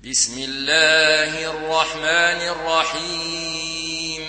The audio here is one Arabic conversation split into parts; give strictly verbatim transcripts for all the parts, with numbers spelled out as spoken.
بسم الله الرحمن الرحيم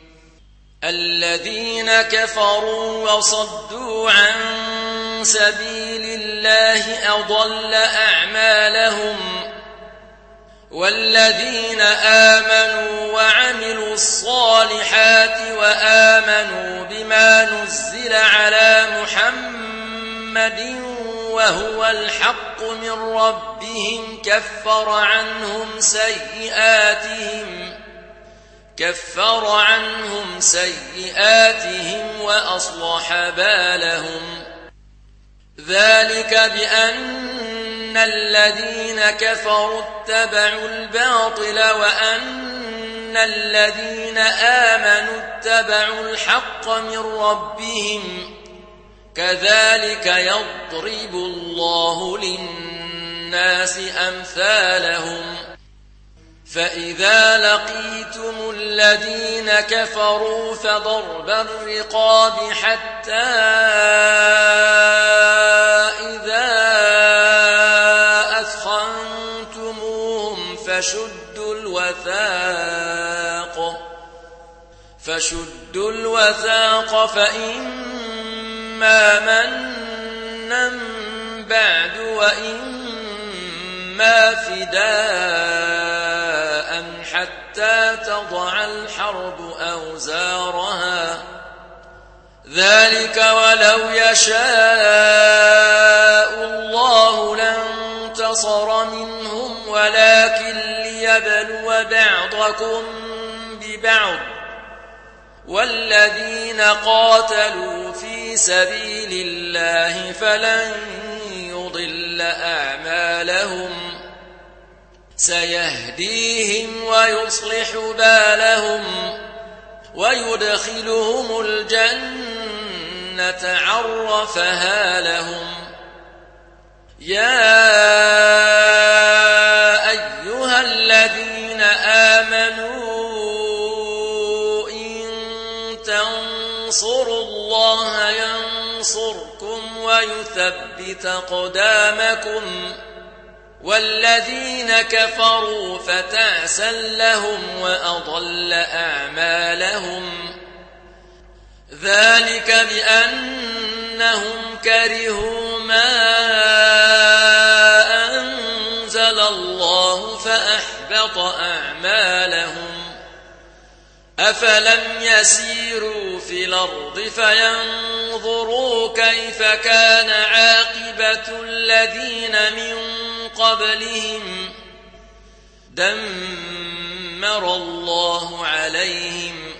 الذين كفروا وصدوا عن سبيل الله أضل أعمالهم والذين آمنوا وعملوا الصالحات وآمنوا بما نزل على محمد وهو الحق من ربهم كفر عنهم سيئاتهم كفر عنهم سيئاتهم وأصلح بالهم ذلك بأن الذين كفروا اتبعوا الباطل وأن الذين آمنوا اتبعوا الحق من ربهم كذلك يضرب الله للناس أمثالهم فإذا لقيتم الذين كفروا فضرب الرقاب حتى إذا أثخنتموهم فشدوا الوثاق فشدوا الوثاق فإما منا بعد وإما فداء حتى تضع الحرب أوزارها ذلك ولو يشاء الله لانتصر منهم ولكن ليبلو بعضكم ببعض والذين قاتلوا في سبيل الله فلن يضل أعمالهم سيهديهم ويصلح بالهم ويدخلهم الجنة عرفها لهم يا أيها الذين آمنوا إن تنصروا الله ينصركم ويثبت أقدامكم والذين كفروا فتعسا لهم وأضل أعمالهم ذلك بأنهم كرهوا ما أنزل الله فأحبط أعمالهم أفلم يسيروا في الأرض فينظروا كيف كان عاقبة الذين من قبلهم دمر الله عليهم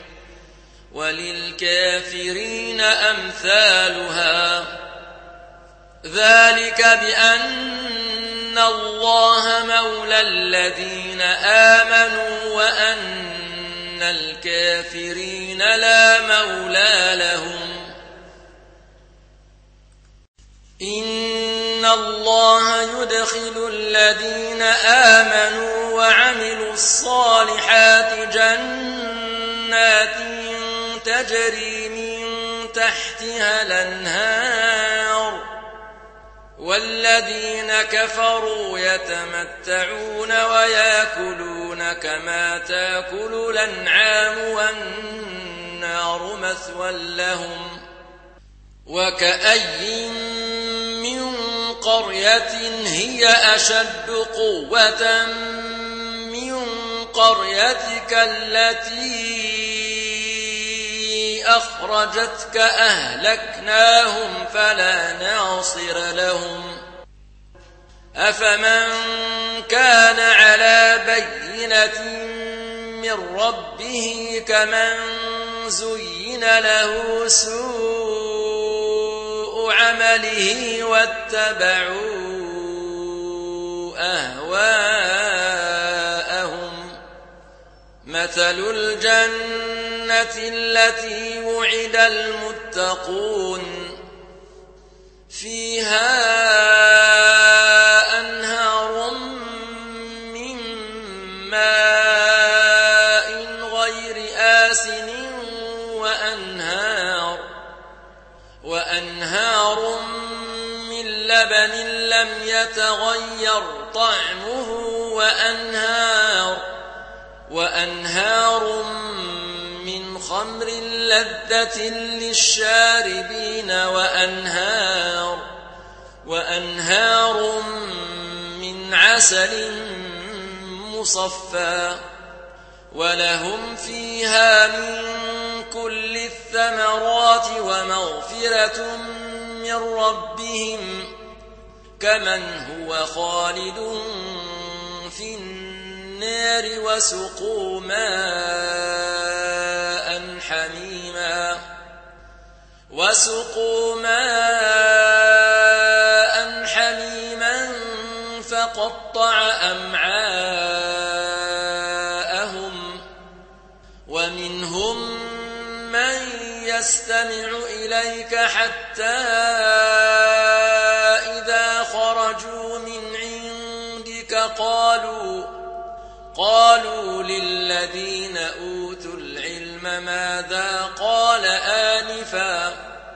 وللكافرين أمثالها ذلك بأن الله مولى الذين آمنوا وأن الكافرين لا مولى لهم إن الله يدخل الذين آمنوا وعملوا الصالحات جنات تجري من تحتها الأنهار والذين كفروا يتمتعون ويأكلون كما تأكل الأنعام والنار مثوى لهم وكأي من قرية هي أشد قوة من قريتك التي أخرجتك أهلكناهم فلا ناصر لهم أفمن كان على بينة من ربه كمن زين له سوء عمله واتبعوا أهواءهم مثل الجنة التي وعد المتقون فيها أنهار من ماء غير آسن وأنهار وأنهار من لبن لم يتغير طعمه وأنهار وأنهار من خمر لذة للشاربين وأنهار وأنهار من عسل مصفى ولهم فيها من كل الثمرات ومغفرة من ربهم كمن هو خالد في النار وسقوا ماء حميما وسقوا ماء حميما فقطع أمعاءهم ومنهم من يستمع إليك حتى إذا خرجوا من عندك قالوا قالوا للذين أوتوا العلم ماذا قال آنفا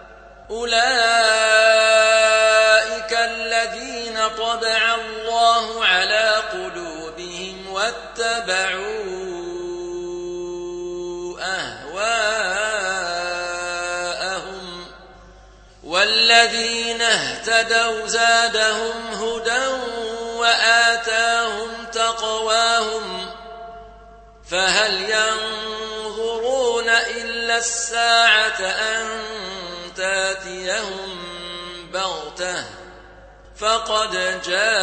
أولئك الذين طبع الله على قلوبهم واتبعوا أهواءهم والذين اهتدوا زادهم هدى وآتاهم تقواهم فهل ينظرون إلا الساعة أن تاتيهم بغتة فقد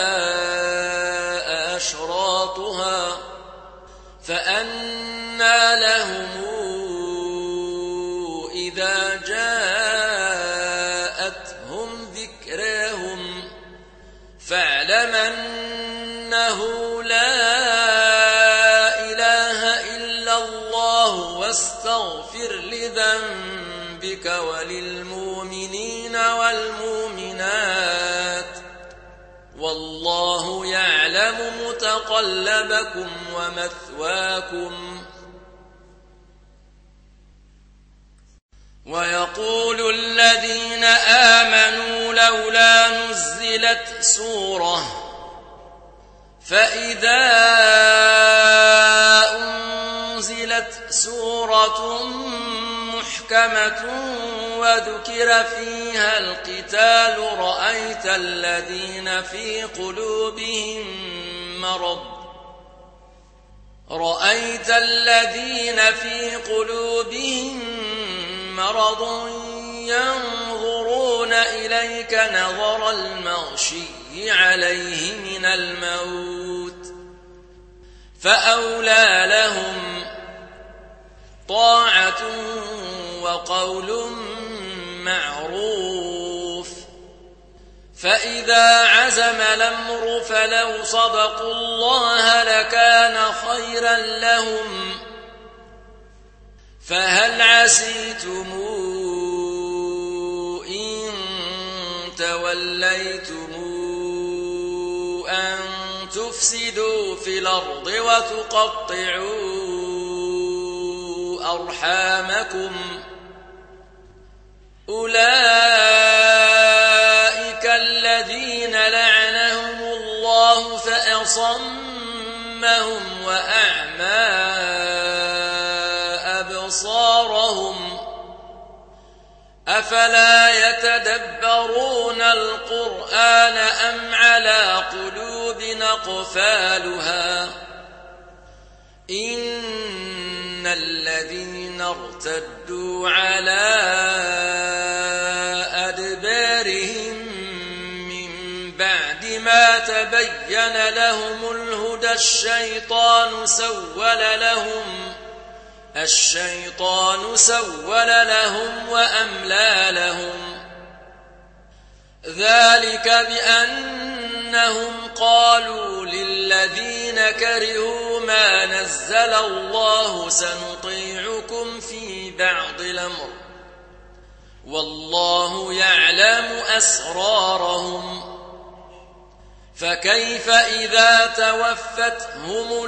جاء أشراطها فأنى لهم إذا جاءتهم ذكراهم فاعلم أنه لا إله إلا الله واستغفر لذنبك وللمؤمنين والمؤمنات والله يعلم متقلبكم ومثواكم ويقول الذين آمنوا لولا نزلت سورة فإذا أنزلت سورة محكمة وذكر فيها القتال رأيت الذين في قلوبهم مرض رأيت الذين في قلوبهم مرض ينظرون إليك نظر المغشي عليه من الموت فأولى لهم طاعة وقول معروف فإذا عزم الأمر فلو صدقوا الله لكان خيرا لهم فهل عسيتم إن توليتم أن تفسدوا في الأرض وتقطعوا أرحامكم أولئك الذين لعنهم الله فأصمهم وأعمى أبصارهم أفلا يتدبرون القرآن أم على قلوب أقفالها إن الذين ارتدوا على أدبارهم من بعد ما تبين لهم الهدى الشيطان سول لهم الشيطان سول لهم وأملى لهم ذلك بأنهم قالوا للذين كرهوا ما نزل الله سنطيعكم في بعض الأمر والله يعلم أسرارهم فكيف إذا توفتهم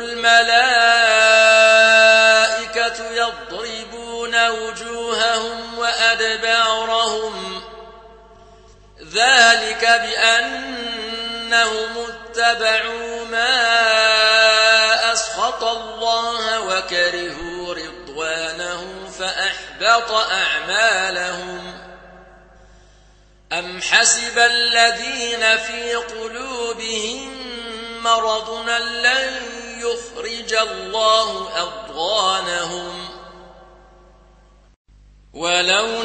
الملائكة يضربون وجوههم وأدبارهم ذلك بأن أنهم اتبعوا ما أسخط الله وكرهوا رضوانه فأحبط أعمالهم أم حسب الذين في قلوبهم مرض لن يخرج الله أضغانهم ولو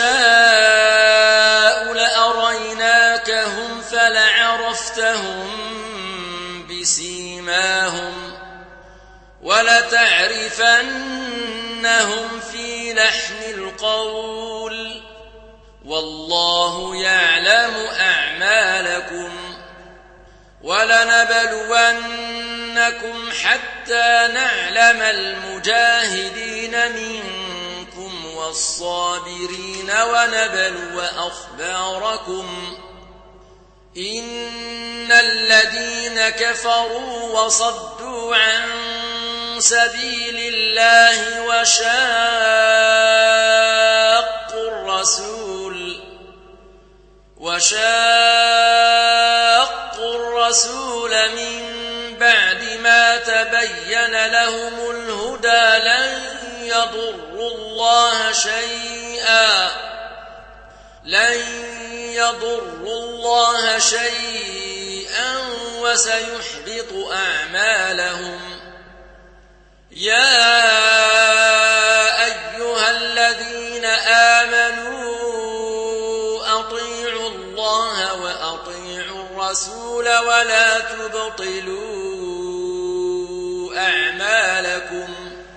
نشاء لأريناكهم فلعرفتهم بسيماهم ولتعرفنهم في لحن القول والله يعلم أعمالكم ولنبلونكم حتى نعلم المجاهدين منكم والصابرين ونبلو أخباركم إن الذين كفروا وصدوا عن سبيل الله وشاقوا الرسول وشاقوا الرسول من بعد ما تبين لهم الهدى لن يضروا الله شيئا لن يضروا الله شيئا وسيحبط أعمالهم يا أيها الذين آمنوا أطيعوا الله وأطيعوا الرسول ولا تبطلوا أعمالكم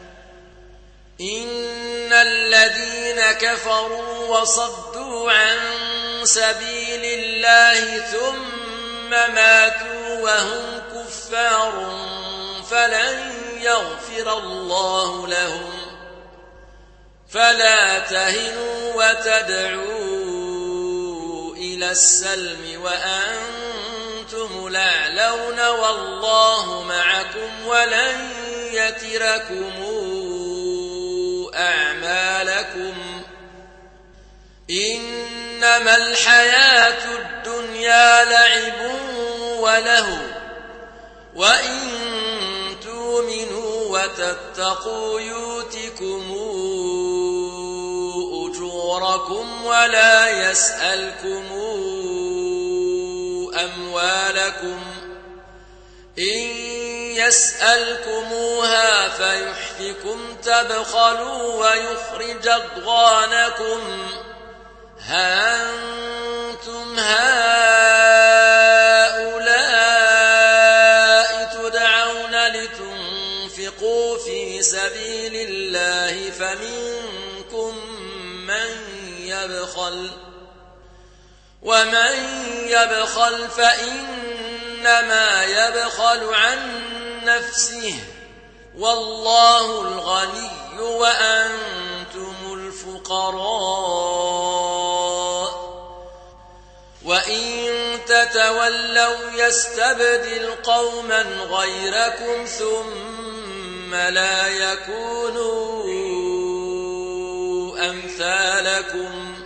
إن الذين كفروا وصدوا عن سبيل الله ثم ماتوا وهم كفار فلن يغفر الله لهم فلا تهنوا وتدعوا إلى السلم وأنتم الأعلون والله معكم ولن يتركم أعمالكم إنما الحياة الدنيا لعب ولهو وإن تؤمنوا وتتقوا يؤتكم أجوركم ولا يسألكم أموالكم إن يسألكموها فيحفكم تبخلوا ويخرج أضغانكم ها أنتم هؤلاء تدعون لتنفقوا في سبيل الله فمنكم من يبخل ومن يبخل فإنما يبخل عن نفسه والله الغني وأنتم الفقراء وإن تتولوا يستبدل قوما غيركم ثم لا يكونوا أمثالكم